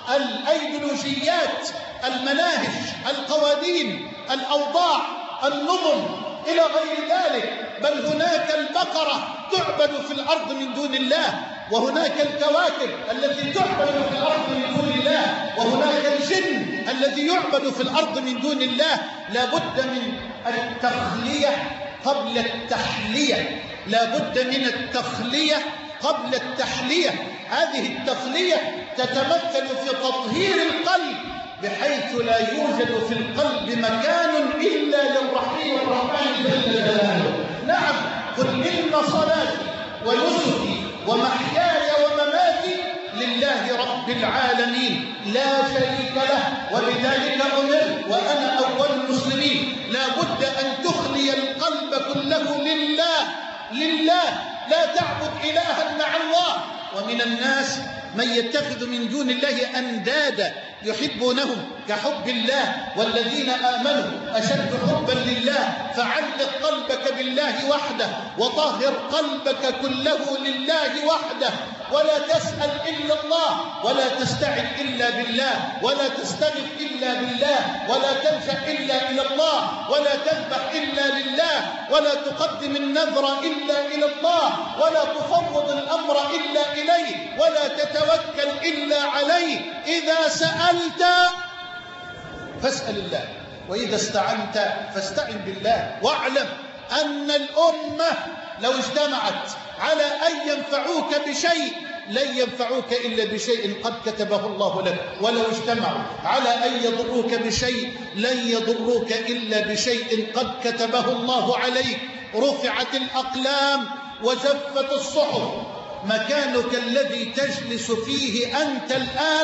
الأيديولوجيات، المناهج، القوانين، الأوضاع، النظم إلى غير ذلك. بل هناك البقرة تعبد في الأرض من دون الله، وهناك الكواكب التي تعبد في الأرض من دون الله، وهناك الجن الذي يعبد في الأرض من دون الله. لا بد من التخلية قبل التحلية، لا بد من التخلية قبل التحلية. هذه التخلية تتمثل في تطهير القلب بحيث لا يوجد في القلب مكان إلا للرحيم الرحمن جل جلاله. نعم، قل إن صلاتي ونسكي ومحياي ومماتي لله رب العالمين لا شريك له وبذلك أمرت وأنا أول المسلمين. لا بد أن تخلي القلب كله لله، لا تعبد إلها مع الله. ومن الناس من يتخذ من دون الله أندادا يحبونهم كحب الله، والذين آمنوا أشد حبا لله. فعلق قلبك بالله وحده، وطهر قلبك كله لله وحده، ولا تسأل إلا الله، ولا تستعن إلا بالله، ولا تستغف إلا بالله، ولا تلجأ إلا إلى الله، ولا تذبح إلا لله، ولا تقدم النذر إلا إلى الله، ولا تفوض الأمر إلا إليه، ولا تتوكل إلا عليه. إذا سألت فاسأل الله، وإذا استعنت فاستعن بالله. واعلم أن الأمة لو اجتمعت على أن ينفعوك بشيء لن ينفعوك إلا بشيء قد كتبه الله لك، ولو اجتمعوا على أن يضروك بشيء لن يضروك إلا بشيء قد كتبه الله عليك. رفعت الأقلام وجفت الصحف. مكانك الذي تجلس فيه أنت الآن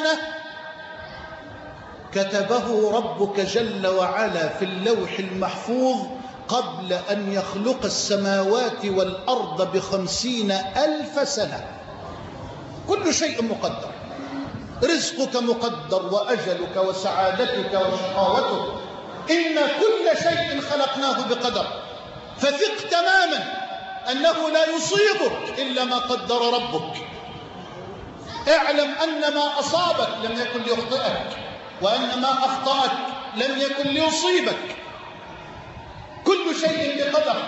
كتبه ربك جل وعلا في اللوح المحفوظ قبل أن يخلق السماوات والأرض ب50,000 سنة. كل شيء مقدر، رزقك مقدر، وأجلك وسعادتك وشقاوتك. إن كل شيء خلقناه بقدر. فثق تماما أنه لا يصيبك إلا ما قدر ربك. اعلم أن ما أصابك لم يكن ليخطئك، وأن ما أخطأك لم يكن ليصيبك. كل شيء بقدر.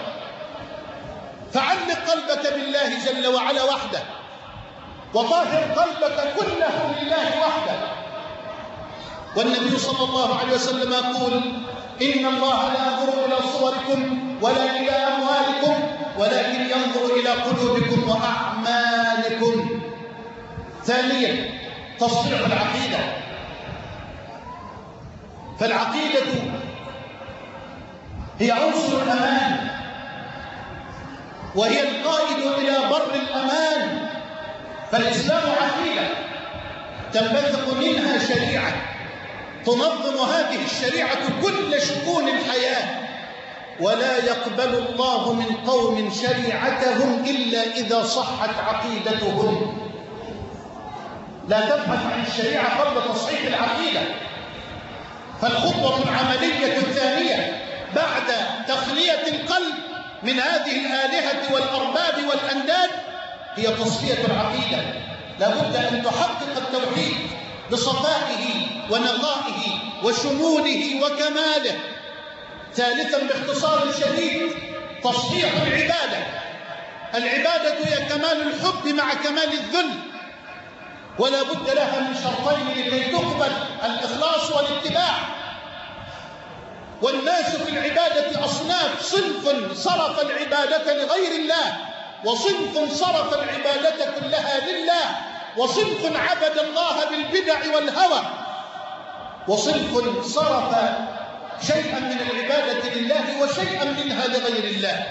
فعلق قلبك بالله جل وعلا وحده، وطهر قلبك كله لله وحده. والنبي صلى الله عليه وسلم يقول: إن الله لا ينظر إلى صوركم ولا إلى أموالكم ولكن ينظر إلى قلوبكم وأعمالكم. ثانيا، تصحيح العقيدة. فالعقيدة هي عنصر الأمان، وهي القائد إلى بر الأمان. فالإسلام عقيدة تنبثق منها شريعة تنظم هذه الشريعة كل شؤون الحياة. ولا يقبل الله من قوم شريعتهم إلا إذا صحت عقيدتهم. لا تبحث عن الشريعة قبل تصحيح العقيدة. فالخطوة العملية الثانية بعد تخلية القلب من هذه الآلهة والأرباب والأنداد هي تصفية العقيدة. لا بد أن تحقق التوحيد بصفائه ونقائه وشموله وكماله. ثالثا باختصار شديد تصحيح العبادة. العبادة هي كمال الحب مع كمال الذل، ولا بد لها من شرطين لكي تقبل: الإخلاص والاتباع. والناس في العبادة أصناف: صنف صرف العبادة لغير الله، وصنف صرف العبادة كلها لله، وصنف عبد الله بالبدع والهوى، وصنف صرف شيئا من العبادة لله وشيئا منها لغير الله.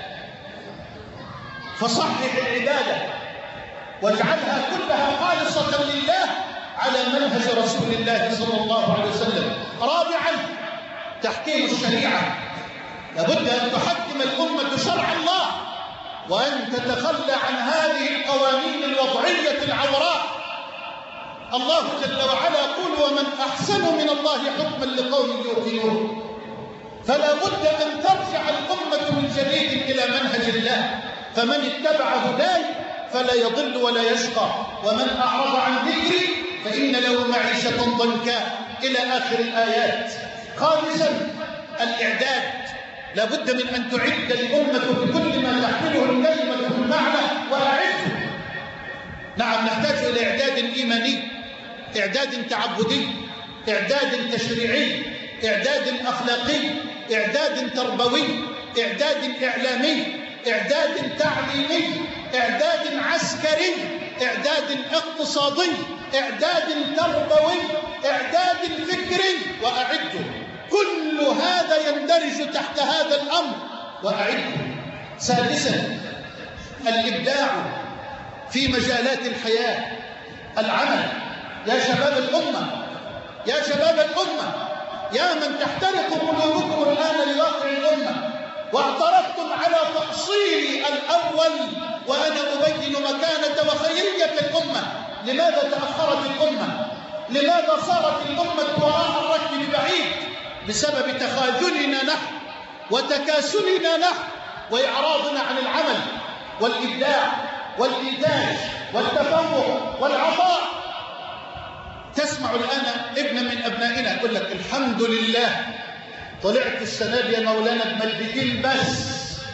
فصحح العبادة واجعلها كلها خالصة لله على منهج رسول الله صلى الله عليه وسلم. رابعا تحكيم الشريعة. لابد أن تحكم الأمة شرع الله، وأن تتخلى عن هذه القوانين الوضعية العوراء. الله جل وعلا يقول: ومن أحسن من الله حكما لقوم يوقنون. فلا بد أن ترجع الأمة من جديد إلى منهج الله. فمن اتبع هداي فلا يضل ولا يشقى، ومن أعرض عن ذكري فإن له معيشة ضنكا إلى آخر الآيات. خامسا الإعداد، لا بد من أن تعد الأمة بكل ما تحمله الكلمة من معنى وأعده. نعم، نحتاج إلى إعداد إيماني، إعداد تعبدي، إعداد تشريعي، إعداد أخلاقي، إعداد تربوي، إعداد إعلامي، إعداد تعليمي، إعداد عسكري، إعداد اقتصادي، إعداد تربوي، إعداد فكري، وأعده. كل هذا يندرج تحت هذا الأمر، وأعده. سادسا الإبداع في مجالات الحياة، العمل. يا شباب الأمة، يا شباب الأمة، يا من تحترق قلوبكم الآن لواقع الأمة واعترضتم على تقصيري الأول وأنا أبين مكانة وخيرية الأمة. لماذا تأخرت الأمة؟ لماذا صارت الأمة وراء الركب بعيد؟ بسبب تخاذلنا نحن وتكاسلنا نحن وإعراضنا عن العمل والإبداع والإنتاج والتفوق والعطاء. تسمع الآن ابن من أبنائنا يقول لك الحمد لله طلعت السنة دي يا مولانا بمادتين بس،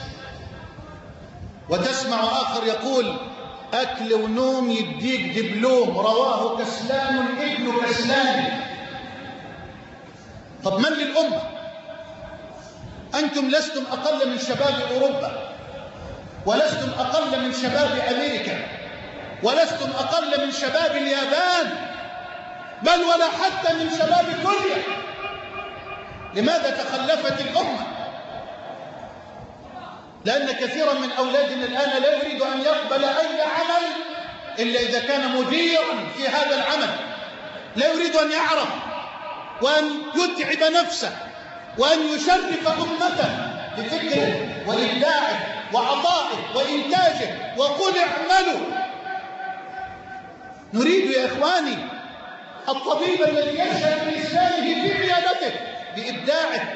وتسمع آخر يقول أكل ونوم يديك دبلوم، رواه كسلان ابن كسلان. طب من للأمة؟ أنتم لستم أقل من شباب أوروبا، ولستم أقل من شباب أمريكا، ولستم أقل من شباب اليابان، بل ولا حتى من شباب كوريا. لماذا تخلفت الأمة؟ لأن كثيرا من أولادنا الآن لا يريد أن يقبل أي عمل إلا إذا كان مديرا في هذا العمل، لا يريد أن يعرف وأن يتعب نفسه وأن يشرف أمته بفكره وإبداعه وعطائه وإنتاجه. وقل اعملوا. نريد يا إخواني الطبيب الذي ينشأ من إسلامه في عيادته بإبداعه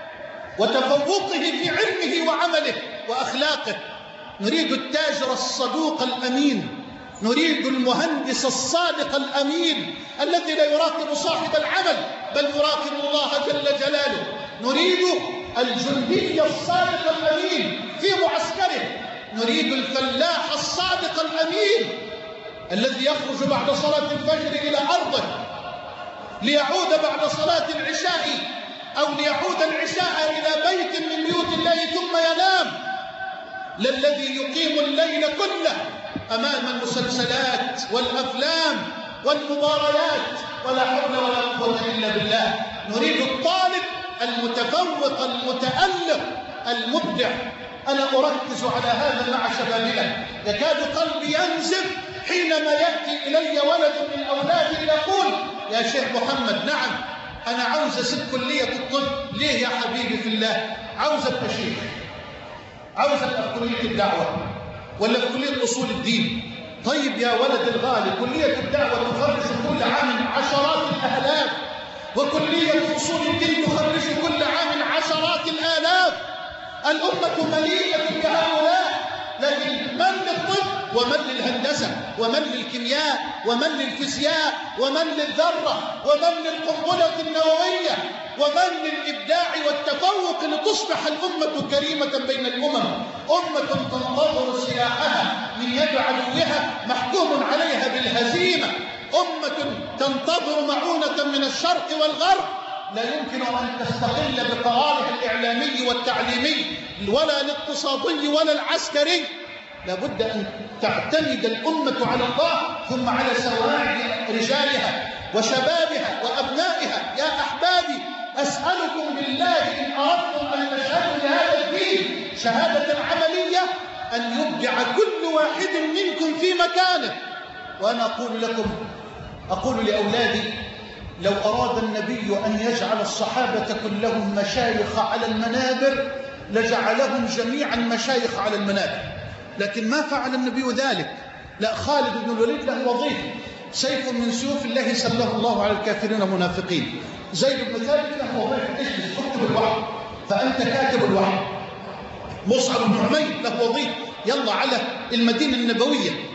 وتفوقه في علمه وعمله وأخلاقه. نريد التاجر الصدوق الأمين، نريد المهندس الصادق الأمين الذي لا يراقب صاحب العمل بل يراقب الله جل جلاله. نريد الجندي الصادق الأمين في معسكره، نريد الفلاح الصادق الأمين الذي يخرج بعد صلاة الفجر إلى أرضه ليعود بعد صلاة العشاء أو ليعود العشاء إلى بيت من بيوت الله ثم ينام، لا الذي يقيم الليل كله أمام المسلسلات والأفلام والمباريات. ولا حول ولا قوة إلا بالله. نريد الطالب المتفوق المتألق المبدع. أنا أركز على هذا مع شبابنا، يكاد قلبي ينزف حينما يأتي إلي ولد من أولادي يقول يا شيخ محمد نعم أنا عاوز أسيب كلية الطب. ليه يا حبيبي في الله؟ عاوز أبقى شيخ، عاوز أبقى في كلية الدعوة ولا في كلية أصول الدين. طيب يا ولد الغالي، كلية الدعوة تخرج كل عام عشرات الآلاف، وكلية أصول الدين تخرج كل عام عشرات الآلاف. الأمة مليئة بهؤلاء، لكن من للطب ومن للهندسة ومن للكيمياء ومن للفيزياء ومن للذرة ومن للقنبلة النووية ومن للإبداع والتفوق لتصبح الأمة كريمة بين الأمم. أمة تنتظر سلاحها من يد عدوها محكوم عليها بالهزيمة، أمة تنتظر معونة من الشرق والغرب لا يمكن أن تستقل بقرارها الإعلامي والتعليمي ولا الاقتصادي ولا العسكري. لابد أن تعتمد الأمة على الله ثم على سواعد رجالها وشبابها وأبنائها. يا أحبابي أسألكم بالله إن أردتم أن تشهدوا لهذا الدين شهادة عملية أن يبدع كل واحد منكم في مكانه. وأنا أقول لكم، أقول لأولادي لو أراد النبي أن يجعل الصحابة كلهم مشايخ على المنابر لجعلهم جميعا مشايخ على المنابر، لكن ما فعل النبي ذلك. لا، خالد بن الوليد له وظيفة، سيف من سيوف الله سله الله على الكافرين المنافقين. زيد بن ثابت له وظيفة، اجلس اكتب الوحي فأنت كاتب الوحي. مصعب بن عمير له وظيفة، يلا على المدينة النبوية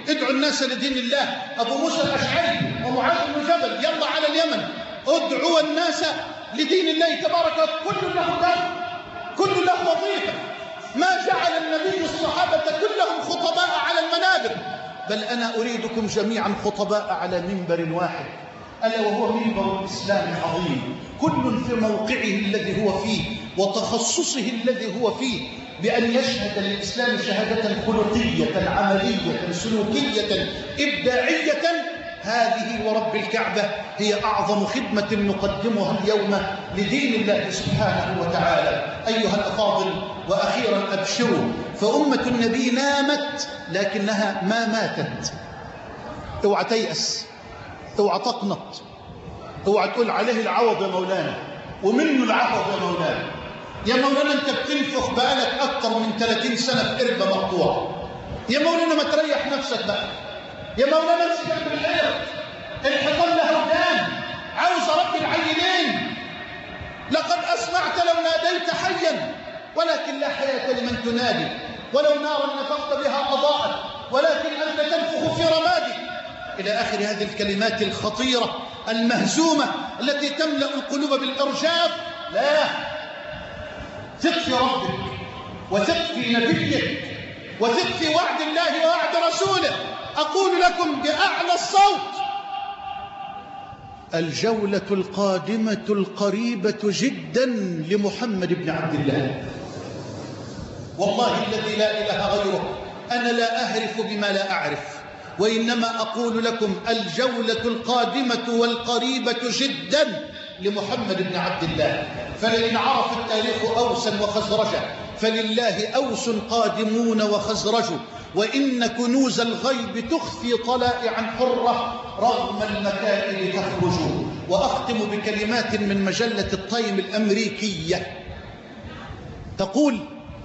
ادعوا الناس لدين الله. أبو موسى الأشعري ومعاذ بن جبل يلا على اليمن، ادعوا الناس لدين الله تبارك وتعالى. كل له دور، كل له وظيفة. ما جعل النبي الصحابة كلهم خطباء على المنابر، بل أنا أريدكم جميعا خطباء على منبر واحد، ألا وهو منبر الإسلام العظيم، كل في موقعه الذي هو فيه وتخصصه الذي هو فيه، بأن يشهد للإسلام شهادة خلقية عملية سلوكية إبداعية. هذه ورب الكعبة هي أعظم خدمة نقدمها اليوم لدين الله سبحانه وتعالى. أيها الأفاضل، وأخيرا أبشروا، فأمة النبي نامت لكنها ما ماتت. اوعى تيأس، اوعى تقنط، اوعى تقول عليه العوض يا مولانا ومنه العوض يا مولانا. يا مولانا انت بتنفخ بقالك اكتر من 30 سنة في قربة مقطوعة. يا مولانا ما تريح نفسك بقى. يا مولانا امسك بالحيط، الحيطان له ودان، عاوز رب العينين. لقد اسمعت لو ناديت حيا، ولكن لا حياة لمن تنادي. ولو نارا نفخت بها اضاءت، ولكن انت تنفخ في رمادي. إلى آخر هذه الكلمات الخطيرة المهزومة التي تملأ القلوب بالإرجاف. لا، ثق في ربك، وثق في نبيك، وثق في وعد الله ووعد رسوله. أقول لكم بأعلى الصوت: الجولة القادمة القريبة جدا لمحمد بن عبد الله. والله الذي لا إله غيره، أنا لا أهرف بما لا أعرف، وإنما أقول لكم الجولة القادمة والقريبة جدا لمحمد بن عبد الله. فلئن عرف التاريخ أوسا وخزرجا فلله أوس قادمون وخزرج، وإن كنوز الغيب تخفي طلائعا حرة رغم المكائد تخرج. وأختم بكلمات من مجلة التايم الأمريكية تقول: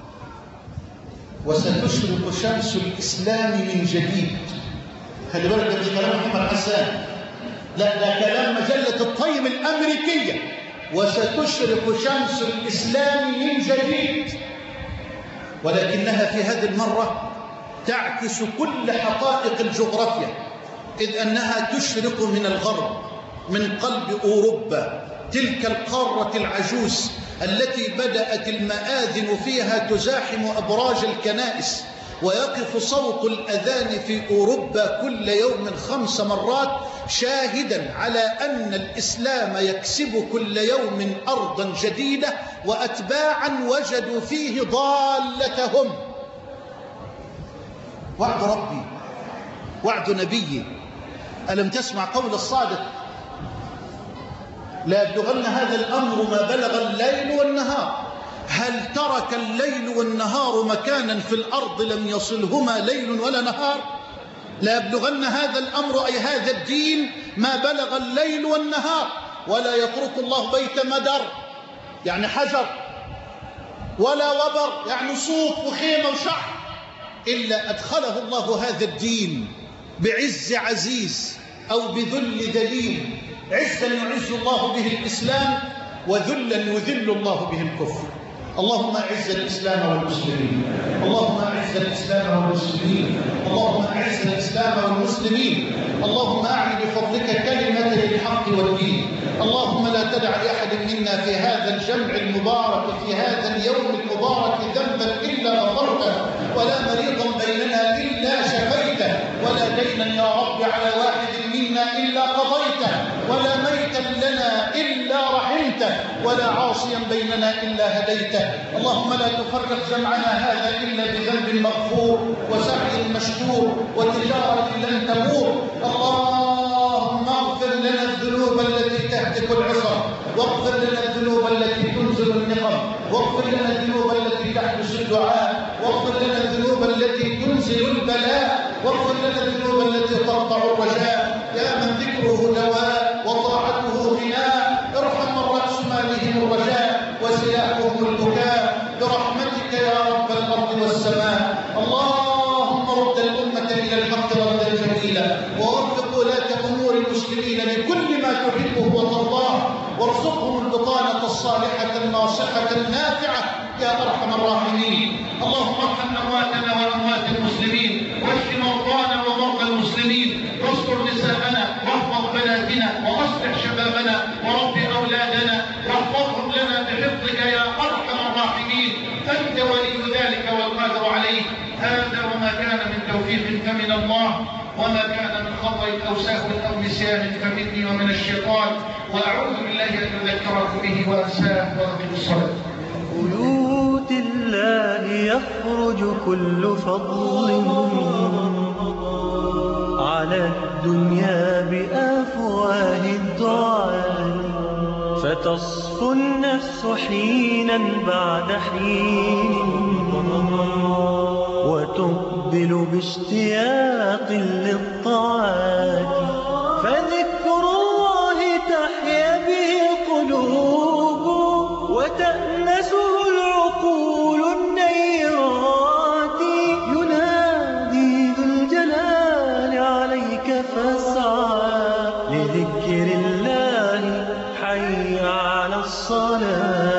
وستشرق شمس الإسلام من جديد. خلي بالك، ده مش كلام محمد حسان، لا، ده كلام مجلة التايم الأمريكية. وستشرق شمس الإسلام من جديد، ولكنها في هذه المرة تعكس كل حقائق الجغرافيا، إذ أنها تشرق من الغرب، من قلب أوروبا، تلك القارة العجوز التي بدأت المآذن فيها تزاحم أبراج الكنائس، ويقف صوت الأذان في أوروبا كل يوم 5 مرات شاهدا على أن الإسلام يكسب كل يوم أرضا جديدة وأتباعا وجدوا فيه ضالتهم. وعد ربي، وعد نبيي. ألم تسمع قول الصادق: لا يبلغن هذا الأمر ما بلغ الليل والنهار. هل ترك الليل والنهار مكانا في الأرض لم يصلهما ليل ولا نهار؟ لا يبلغن هذا الأمر، أي هذا الدين، ما بلغ الليل والنهار. ولا يترك الله بيت مدر يعني حجر، ولا وبر يعني صوف وخيمة وشعر، إلا أدخله الله هذا الدين بعز عزيز أو بذل ذليل. عزا يعز الله به الإسلام، وذلا يذل الله به الكفر. اللهم أعز الإسلام والمسلمين، اللهم أعز الإسلام والمسلمين، اللهم أعز الإسلام والمسلمين، اللهم أعلي بفضلك كلمة الحق والدين. اللهم لا تدع لأحد منا في هذا الجمع المبارك في هذا اليوم المبارك ذنبا إلا غفرته، ولا مريضا بيننا إلا شفيته، ولا دينا يا رب على واحد منا إلا قضيته، ولا ميتا لنا إلا رحمته، ولا عاصيا بيننا إلا هديته. اللهم لا تفرق جمعنا هذا إلا بذنب مغفور وسعي مشكور وتجارة لن تبور. اللهم اغفر لنا الذنوب التي تهتك العصر، واغفر لنا الذنوب التي تنزل النقم، واغفر لنا الذنوب التي تحبس الدعاء، واغفر لنا الذنوب التي تنزل البلاء، واغفر لنا الذنوب التي تقطع الرجاء. يا من ذكره دواء وطاعته غناء، ارحم من رأس مالهم الرجاء وسلاحهم البكاء برحمتك يا رب الأرض والسماء. اللهم رد الأمة إلى الحق ردا جميلا، ووفق ولاة أمور المسلمين لكل ما تحبه وترضاه، وارزقهم البطانة الصالحة الناصحة النافعة يا أرحم الراحمين. اللهم ارحم أمواتنا وأموات المسلمين، واشف مرضانا ومرضى الله، وما كان من خطأ أو سهو أو نسيان فمني ومن الشيطان، وأعوذ بالله أن أذكركم به وأنساه، وأقم الصلاة. بيوت الله يخرج كل فضل على الدنيا بأفواه الدعاء، فتصفو النفس حينا بعد حين وتقبل باشتياق للطاعات، فذكر الله تحيا به القلوب وتأنسه العقول النيرات. ينادي ذو الجلال عليك فاسعى لذكر الله، حي على الصلاة.